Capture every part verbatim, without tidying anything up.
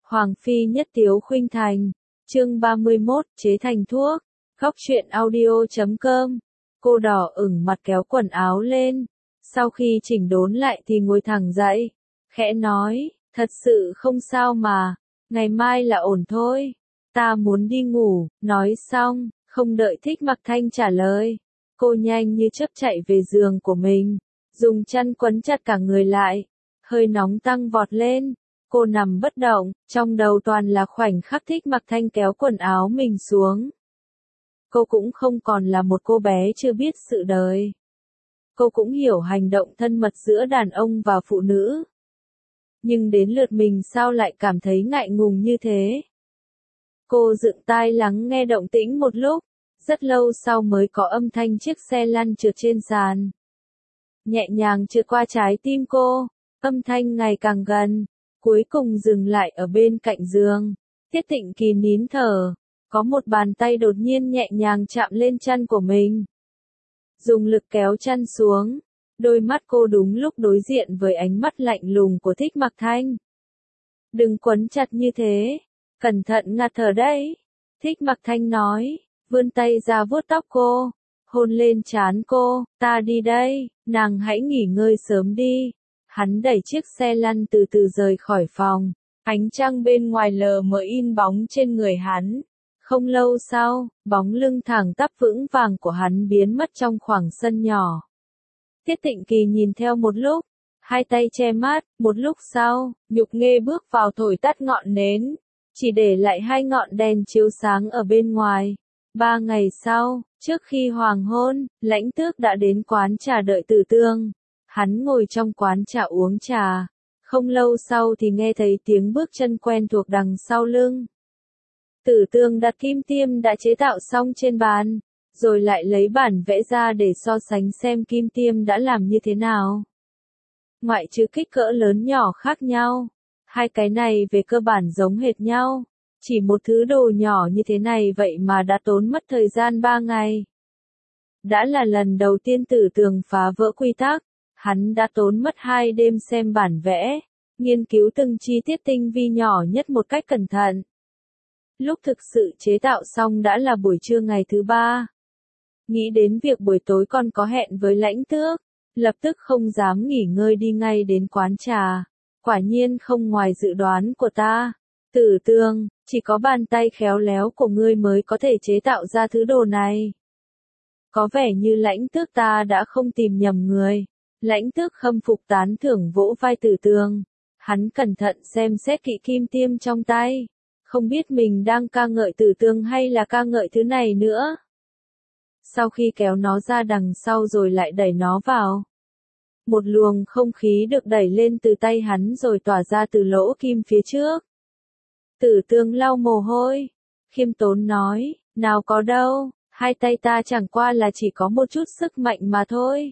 Hoàng phi nhất tiếu khuynh thành. Chương ba mươi mốt, chế thành thuốc. Góc truyện audio chấm com. Cô đỏ ửng mặt kéo quần áo lên. Sau khi chỉnh đốn lại thì ngồi thẳng dậy. Khẽ nói, thật sự không sao mà. Ngày mai là ổn thôi. Ta muốn đi ngủ. Nói xong, không đợi Thích Mặc Thanh trả lời. Cô nhanh như chớp chạy về giường của mình. Dùng chăn quấn chặt cả người lại. Hơi nóng tăng vọt lên. Cô nằm bất động, trong đầu toàn là khoảnh khắc Thích Mặc Thanh kéo quần áo mình xuống. Cô cũng không còn là một cô bé chưa biết sự đời. Cô cũng hiểu hành động thân mật giữa đàn ông và phụ nữ. Nhưng đến lượt mình sao lại cảm thấy ngại ngùng như thế? Cô dựng tai lắng nghe động tĩnh một lúc, rất lâu sau mới có âm thanh chiếc xe lăn trượt trên sàn. Nhẹ nhàng trượt qua trái tim cô, âm thanh ngày càng gần. Cuối cùng dừng lại ở bên cạnh giường. Tiết Tịnh Kỳ nín thở. Có một bàn tay đột nhiên nhẹ nhàng chạm lên chân của mình. Dùng lực kéo chân xuống. Đôi mắt cô đúng lúc đối diện với ánh mắt lạnh lùng của Thích Mặc Thanh. Đừng quấn chặt như thế. Cẩn thận ngạt thở đấy. Thích Mặc Thanh nói. Vươn tay ra vuốt tóc cô. Hôn lên trán cô. Ta đi đây. Nàng hãy nghỉ ngơi sớm đi. Hắn đẩy chiếc xe lăn từ từ rời khỏi phòng. Ánh trăng bên ngoài lờ mờ in bóng trên người hắn. Không lâu sau, bóng lưng thẳng tắp vững vàng của hắn biến mất trong khoảng sân nhỏ. Tiết Tịnh Kỳ nhìn theo một lúc, hai tay che mắt, một lúc sau, Nhục Nghê bước vào thổi tắt ngọn nến, chỉ để lại hai ngọn đèn chiếu sáng ở bên ngoài. Ba ngày sau, trước khi hoàng hôn, Lãnh Tước đã đến quán trà đợi Tử Tương. Hắn ngồi trong quán trà uống trà. Không lâu sau thì nghe thấy tiếng bước chân quen thuộc đằng sau lưng. Tử Tương đặt kim tiêm đã chế tạo xong trên bàn, rồi lại lấy bản vẽ ra để so sánh xem kim tiêm đã làm như thế nào. Ngoại trừ kích cỡ lớn nhỏ khác nhau, hai cái này về cơ bản giống hệt nhau. Chỉ một thứ đồ nhỏ như thế này vậy mà đã tốn mất thời gian ba ngày. Đã là lần đầu tiên Tử Tường phá vỡ quy tắc. Hắn đã tốn mất hai đêm xem bản vẽ, nghiên cứu từng chi tiết tinh vi nhỏ nhất một cách cẩn thận. Lúc thực sự chế tạo xong đã là buổi trưa ngày thứ ba. Nghĩ đến việc buổi tối còn có hẹn với Lãnh Tước, lập tức không dám nghỉ ngơi đi ngay đến quán trà. Quả nhiên không ngoài dự đoán của ta. Tử Tương, chỉ có bàn tay khéo léo của ngươi mới có thể chế tạo ra thứ đồ này. Có vẻ như Lãnh Tước ta đã không tìm nhầm người. Lãnh Tước khâm phục tán thưởng vỗ vai Tử Tương. Hắn cẩn thận xem xét kỹ kim tiêm trong tay. Không biết mình đang ca ngợi Tử Tương hay là ca ngợi thứ này nữa. Sau khi kéo nó ra đằng sau rồi lại đẩy nó vào. Một luồng không khí được đẩy lên từ tay hắn rồi tỏa ra từ lỗ kim phía trước. Tử Tương lau mồ hôi. Khiêm tốn nói, nào có đâu, hai tay ta chẳng qua là chỉ có một chút sức mạnh mà thôi.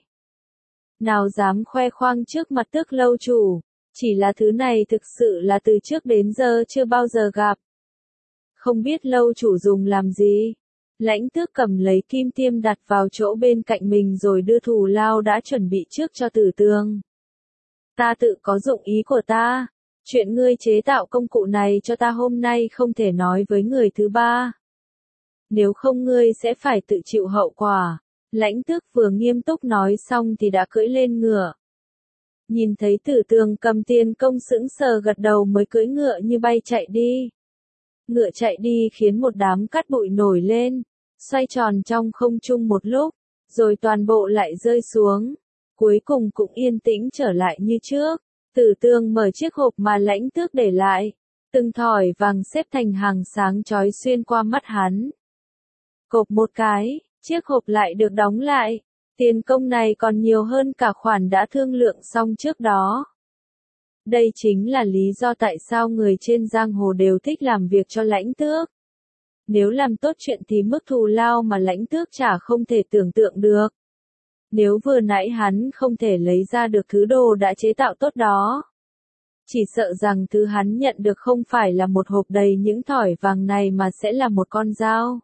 Nào dám khoe khoang trước mặt Tước lâu chủ, chỉ là thứ này thực sự là từ trước đến giờ chưa bao giờ gặp. Không biết lâu chủ dùng làm gì? Lãnh Tước cầm lấy kim tiêm đặt vào chỗ bên cạnh mình rồi đưa thù lao đã chuẩn bị trước cho Tử Tương. Ta tự có dụng ý của ta, chuyện ngươi chế tạo công cụ này cho ta hôm nay không thể nói với người thứ ba. Nếu không ngươi sẽ phải tự chịu hậu quả. Lãnh Tước vừa nghiêm túc nói xong thì đã cưỡi lên ngựa. Nhìn thấy Tử Tương cầm tiền công sững sờ gật đầu mới cưỡi ngựa như bay chạy đi. Ngựa chạy đi khiến một đám cát bụi nổi lên, xoay tròn trong không trung một lúc, rồi toàn bộ lại rơi xuống. Cuối cùng cũng yên tĩnh trở lại như trước. Tử Tương mở chiếc hộp mà Lãnh Tước để lại. Từng thỏi vàng xếp thành hàng sáng chói xuyên qua mắt hắn. Cộp một cái. Chiếc hộp lại được đóng lại. Tiền công này còn nhiều hơn cả khoản đã thương lượng xong trước đó. Đây chính là lý do tại sao người trên giang hồ đều thích làm việc cho Lãnh Tước. Nếu làm tốt chuyện thì mức thù lao mà Lãnh Tước trả không thể tưởng tượng được. Nếu vừa nãy hắn không thể lấy ra được thứ đồ đã chế tạo tốt đó, chỉ sợ rằng thứ hắn nhận được không phải là một hộp đầy những thỏi vàng này mà sẽ là một con dao.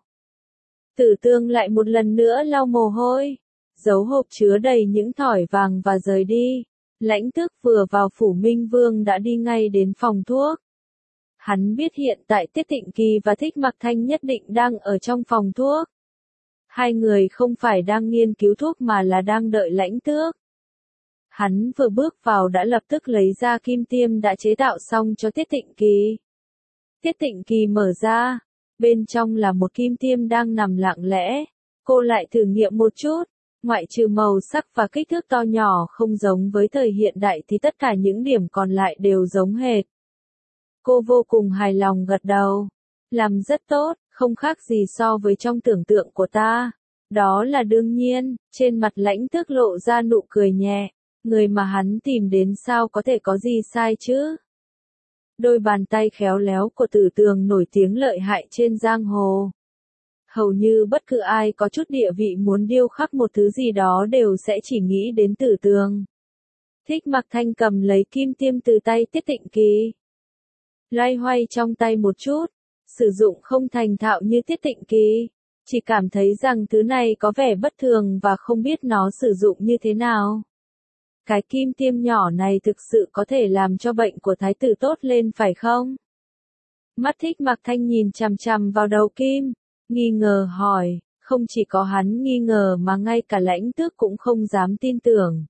Tử Tương lại một lần nữa lau mồ hôi, giấu hộp chứa đầy những thỏi vàng và rời đi. Lãnh Tước vừa vào phủ Minh Vương đã đi ngay đến phòng thuốc. Hắn biết hiện tại Tiết Tịnh Kỳ và Thích Mặc Thanh nhất định đang ở trong phòng thuốc. Hai người không phải đang nghiên cứu thuốc mà là đang đợi Lãnh Tước. Hắn vừa bước vào đã lập tức lấy ra kim tiêm đã chế tạo xong cho Tiết Tịnh Kỳ. Tiết Tịnh Kỳ mở ra, bên trong là một kim tiêm đang nằm lặng lẽ. Cô lại thử nghiệm một chút, ngoại trừ màu sắc và kích thước to nhỏ không giống với thời hiện đại thì tất cả những điểm còn lại đều giống hệt. Cô vô cùng hài lòng gật đầu. Làm rất tốt, không khác gì so với trong tưởng tượng của ta. Đó là đương nhiên, trên mặt Lãnh Tước lộ ra nụ cười nhẹ. Người mà hắn tìm đến sao có thể có gì sai chứ? Đôi bàn tay khéo léo của Tử Tường nổi tiếng lợi hại trên giang hồ. Hầu như bất cứ ai có chút địa vị muốn điêu khắc một thứ gì đó đều sẽ chỉ nghĩ đến Tử Tường. Thích Mặc Thanh cầm lấy kim tiêm từ tay Tiết Tịnh Kỳ. Loay hoay trong tay một chút, sử dụng không thành thạo như Tiết Tịnh Kỳ. Chỉ cảm thấy rằng thứ này có vẻ bất thường và không biết nó sử dụng như thế nào. Cái kim tiêm nhỏ này thực sự có thể làm cho bệnh của thái tử tốt lên phải không? Mắt Thích Mặc Thanh nhìn chằm chằm vào đầu kim, nghi ngờ hỏi, không chỉ có hắn nghi ngờ mà ngay cả Lãnh Tước cũng không dám tin tưởng.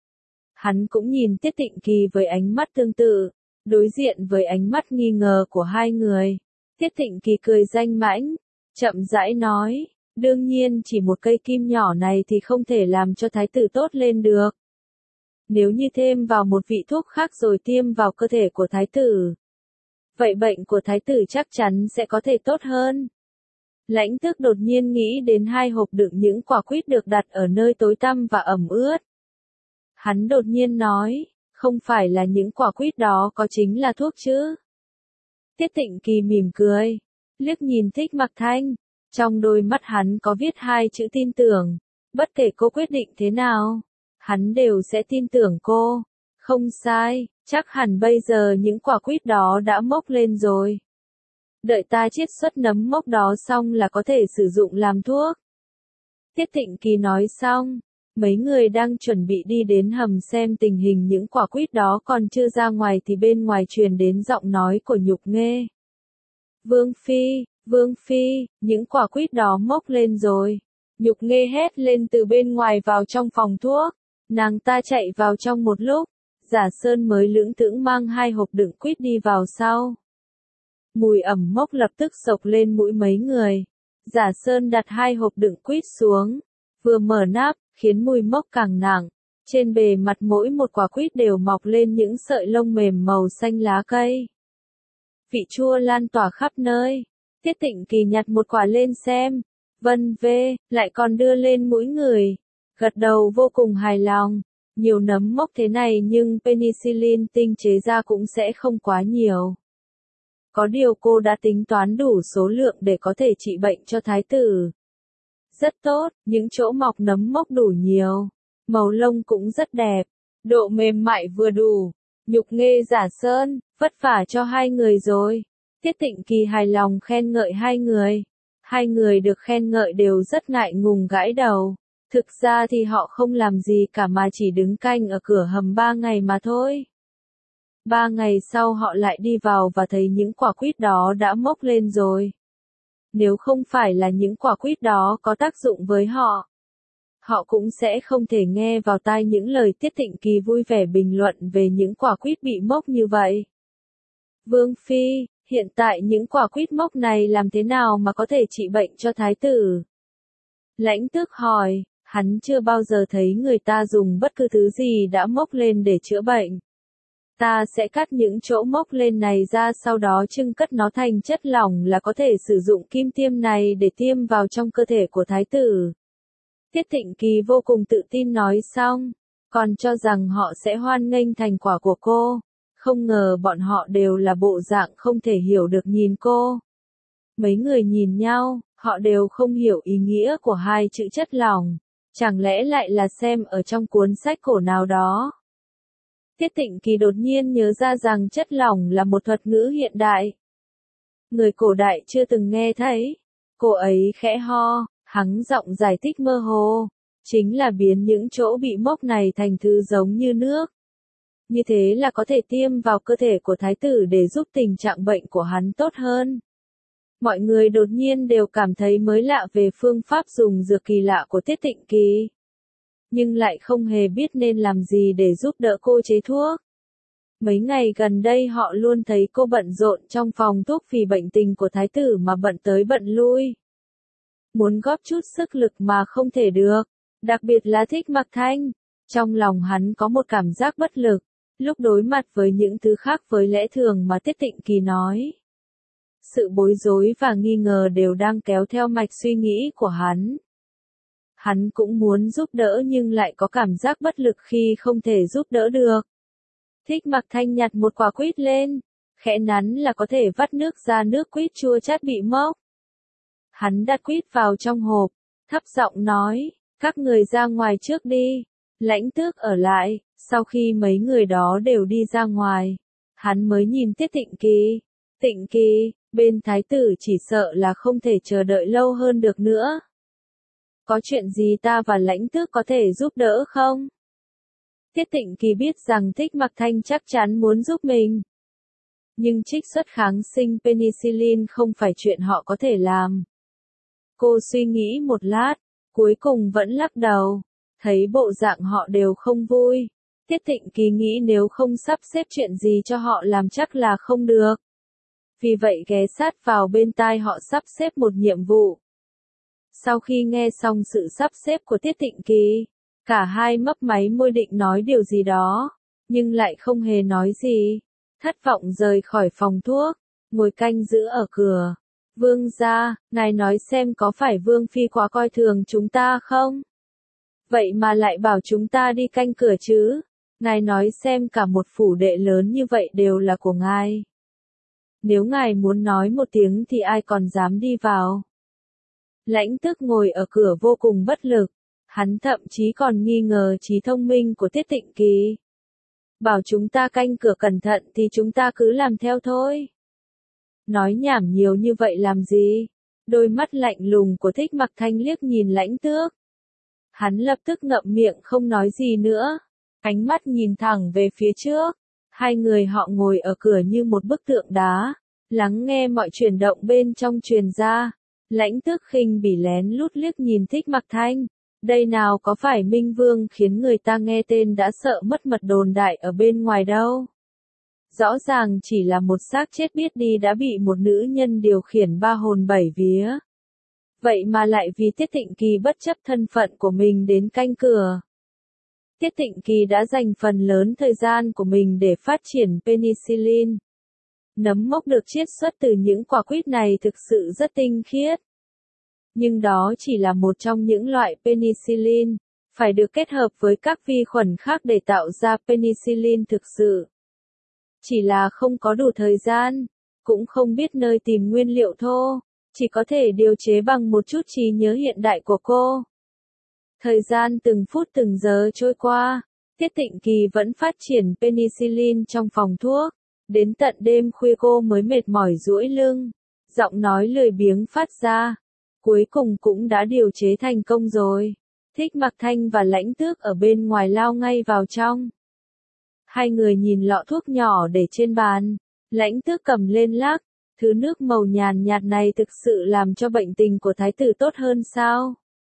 Hắn cũng nhìn Tiết Tịnh Kỳ với ánh mắt tương tự, đối diện với ánh mắt nghi ngờ của hai người. Tiết Tịnh Kỳ cười danh mãnh, chậm rãi nói, đương nhiên chỉ một cây kim nhỏ này thì không thể làm cho thái tử tốt lên được. Nếu như thêm vào một vị thuốc khác rồi tiêm vào cơ thể của thái tử, vậy bệnh của thái tử chắc chắn sẽ có thể tốt hơn. Lãnh Tước đột nhiên nghĩ đến hai hộp đựng những quả quýt được đặt ở nơi tối tăm và ẩm ướt. Hắn đột nhiên nói, không phải là những quả quýt đó có chính là thuốc chứ? Tiết Tịnh Kỳ mỉm cười, liếc nhìn Thích Mặc Thanh, trong đôi mắt hắn có viết hai chữ tin tưởng, bất kể cô quyết định thế nào, hắn đều sẽ tin tưởng cô. Không sai, chắc hẳn bây giờ những quả quýt đó đã mốc lên rồi. Đợi ta chiết xuất nấm mốc đó xong là có thể sử dụng làm thuốc. Tiết Tịnh Kỳ nói xong, mấy người đang chuẩn bị đi đến hầm xem tình hình những quả quýt đó còn chưa ra ngoài thì bên ngoài truyền đến giọng nói của Nhục Nghê. Vương Phi, Vương Phi, những quả quýt đó mốc lên rồi. Nhục Nghê hét lên từ bên ngoài vào trong phòng thuốc. Nàng ta chạy vào trong một lúc, Giả Sơn mới lững thững mang hai hộp đựng quýt đi vào sau. Mùi ẩm mốc lập tức sộc lên mũi mấy người. Giả Sơn đặt hai hộp đựng quýt xuống, vừa mở nắp, khiến mùi mốc càng nặng. Trên bề mặt mỗi một quả quýt đều mọc lên những sợi lông mềm màu xanh lá cây. Vị chua lan tỏa khắp nơi. Tiết Tịnh Kỳ nhặt một quả lên xem, vân vê, lại còn đưa lên mũi người. Gật đầu vô cùng hài lòng. Nhiều nấm mốc thế này nhưng penicillin tinh chế ra cũng sẽ không quá nhiều. Có điều cô đã tính toán đủ số lượng để có thể trị bệnh cho thái tử. Rất tốt, những chỗ mọc nấm mốc đủ nhiều. Màu lông cũng rất đẹp. Độ mềm mại vừa đủ. Nhục Nghê Giả Sơn, vất vả cho hai người rồi. Tiết Tịnh Kỳ hài lòng khen ngợi hai người. Hai người được khen ngợi đều rất ngại ngùng gãi đầu. Thực ra thì họ không làm gì cả mà chỉ đứng canh ở cửa hầm ba ngày mà thôi. Ba ngày sau họ lại đi vào và thấy những quả quýt đó đã mốc lên rồi. Nếu không phải là những quả quýt đó có tác dụng với họ, họ cũng sẽ không thể nghe vào tai những lời Tiết Tịnh Kỳ vui vẻ bình luận về những quả quýt bị mốc như vậy. Vương Phi, hiện tại những quả quýt mốc này làm thế nào mà có thể trị bệnh cho thái tử? Lãnh Tước hỏi, hắn chưa bao giờ thấy người ta dùng bất cứ thứ gì đã mốc lên để chữa bệnh. Ta sẽ cắt những chỗ mốc lên này ra sau đó trưng cất nó thành chất lỏng là có thể sử dụng kim tiêm này để tiêm vào trong cơ thể của thái tử. Tiết Tịnh Kỳ vô cùng tự tin nói xong, còn cho rằng họ sẽ hoan nghênh thành quả của cô. Không ngờ bọn họ đều là bộ dạng không thể hiểu được nhìn cô. Mấy người nhìn nhau, họ đều không hiểu ý nghĩa của hai chữ chất lỏng. Chẳng lẽ lại là xem ở trong cuốn sách cổ nào đó? Tiết Tịnh Kỳ đột nhiên nhớ ra rằng chất lỏng là một thuật ngữ hiện đại. Người cổ đại chưa từng nghe thấy. Cô ấy khẽ ho, hắng giọng giải thích mơ hồ. Chính là biến những chỗ bị mốc này thành thứ giống như nước. Như thế là có thể tiêm vào cơ thể của thái tử để giúp tình trạng bệnh của hắn tốt hơn. Mọi người đột nhiên đều cảm thấy mới lạ về phương pháp dùng dược kỳ lạ của Tiết Tịnh Kỳ. Nhưng lại không hề biết nên làm gì để giúp đỡ cô chế thuốc. Mấy ngày gần đây họ luôn thấy cô bận rộn trong phòng thuốc vì bệnh tình của thái tử mà bận tới bận lui. Muốn góp chút sức lực mà không thể được, đặc biệt là Thích Mặc Thanh. Trong lòng hắn có một cảm giác bất lực, lúc đối mặt với những thứ khác với lẽ thường mà Tiết Tịnh Kỳ nói. Sự bối rối và nghi ngờ đều đang kéo theo mạch suy nghĩ của hắn. Hắn cũng muốn giúp đỡ nhưng lại có cảm giác bất lực khi không thể giúp đỡ được. Thích Mặc Thanh nhặt một quả quýt lên, khẽ nắn là có thể vắt nước ra, nước quýt chua chát bị mốc. Hắn đặt quýt vào trong hộp, thấp giọng nói, các người ra ngoài trước đi, Lãnh Tước ở lại. Sau khi mấy người đó đều đi ra ngoài, hắn mới nhìn Tiết Tịnh Kỳ. Tịnh Kỳ, bên thái tử chỉ sợ là không thể chờ đợi lâu hơn được nữa. Có chuyện gì ta và Lãnh Tước có thể giúp đỡ không? Tiết Tịnh Kỳ biết rằng Thích Mặc Thanh chắc chắn muốn giúp mình. Nhưng trích xuất kháng sinh penicillin không phải chuyện họ có thể làm. Cô suy nghĩ một lát, cuối cùng vẫn lắc đầu. Thấy bộ dạng họ đều không vui. Tiết Tịnh Kỳ nghĩ nếu không sắp xếp chuyện gì cho họ làm chắc là không được. Vì vậy ghé sát vào bên tai họ sắp xếp một nhiệm vụ. Sau khi nghe xong sự sắp xếp của Tiết Tịnh Kỳ, cả hai mấp máy môi định nói điều gì đó, nhưng lại không hề nói gì. Thất vọng rời khỏi phòng thuốc, ngồi canh giữ ở cửa. Vương gia, ngài nói xem có phải Vương Phi quá coi thường chúng ta không? Vậy mà lại bảo chúng ta đi canh cửa chứ? Ngài nói xem cả một phủ đệ lớn như vậy đều là của ngài. Nếu ngài muốn nói một tiếng thì ai còn dám đi vào? Lãnh Tước ngồi ở cửa vô cùng bất lực. Hắn thậm chí còn nghi ngờ trí thông minh của Tiết Tịnh Kỳ. Bảo chúng ta canh cửa cẩn thận thì chúng ta cứ làm theo thôi. Nói nhảm nhiều như vậy làm gì? Đôi mắt lạnh lùng của Thích Mặc Thanh liếc nhìn Lãnh Tước. Hắn lập tức ngậm miệng không nói gì nữa. Ánh mắt nhìn thẳng về phía trước. Hai người họ ngồi ở cửa như một bức tượng đá, lắng nghe mọi chuyển động bên trong truyền ra. Lãnh Tước khinh bỉ lén lút liếc nhìn Thích Mặc Thanh. Đây nào có phải Minh Vương khiến người ta nghe tên đã sợ mất mật đồn đại ở bên ngoài đâu. Rõ ràng chỉ là một xác chết biết đi đã bị một nữ nhân điều khiển ba hồn bảy vía. Vậy mà lại vì Tiết Tịnh Kỳ bất chấp thân phận của mình đến canh cửa. Tiết Tịnh Kỳ đã dành phần lớn thời gian của mình để phát triển penicillin. Nấm mốc được chiết xuất từ những quả quýt này thực sự rất tinh khiết. Nhưng đó chỉ là một trong những loại penicillin, phải được kết hợp với các vi khuẩn khác để tạo ra penicillin thực sự. Chỉ là không có đủ thời gian, cũng không biết nơi tìm nguyên liệu thô, chỉ có thể điều chế bằng một chút trí nhớ hiện đại của cô. Thời gian từng phút từng giờ trôi qua, Tiết Tịnh Kỳ vẫn phát triển penicillin trong phòng thuốc. Đến tận đêm khuya cô mới mệt mỏi duỗi lưng, giọng nói lười biếng phát ra. Cuối cùng cũng đã điều chế thành công rồi. Thích Mặc Thanh và Lãnh Tước ở bên ngoài lao ngay vào trong. Hai người nhìn lọ thuốc nhỏ để trên bàn. Lãnh Tước cầm lên lắc. Thứ nước màu nhàn nhạt này thực sự làm cho bệnh tình của thái tử tốt hơn sao?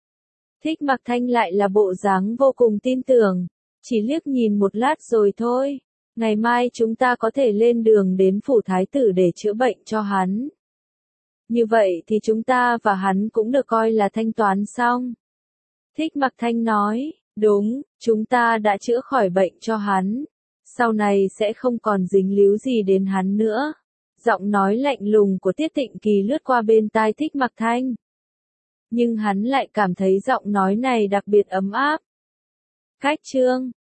Thích Mặc Thanh lại là bộ dáng vô cùng tin tưởng. Chỉ liếc nhìn một lát rồi thôi. Ngày mai chúng ta có thể lên đường đến phủ thái tử để chữa bệnh cho hắn. Như vậy thì chúng ta và hắn cũng được coi là thanh toán xong. Thích Mặc Thanh nói, đúng, chúng ta đã chữa khỏi bệnh cho hắn. Sau này sẽ không còn dính líu gì đến hắn nữa. Giọng nói lạnh lùng của Tiết Tịnh Kỳ lướt qua bên tai Thích Mặc Thanh. Nhưng hắn lại cảm thấy giọng nói này đặc biệt ấm áp. Cách chương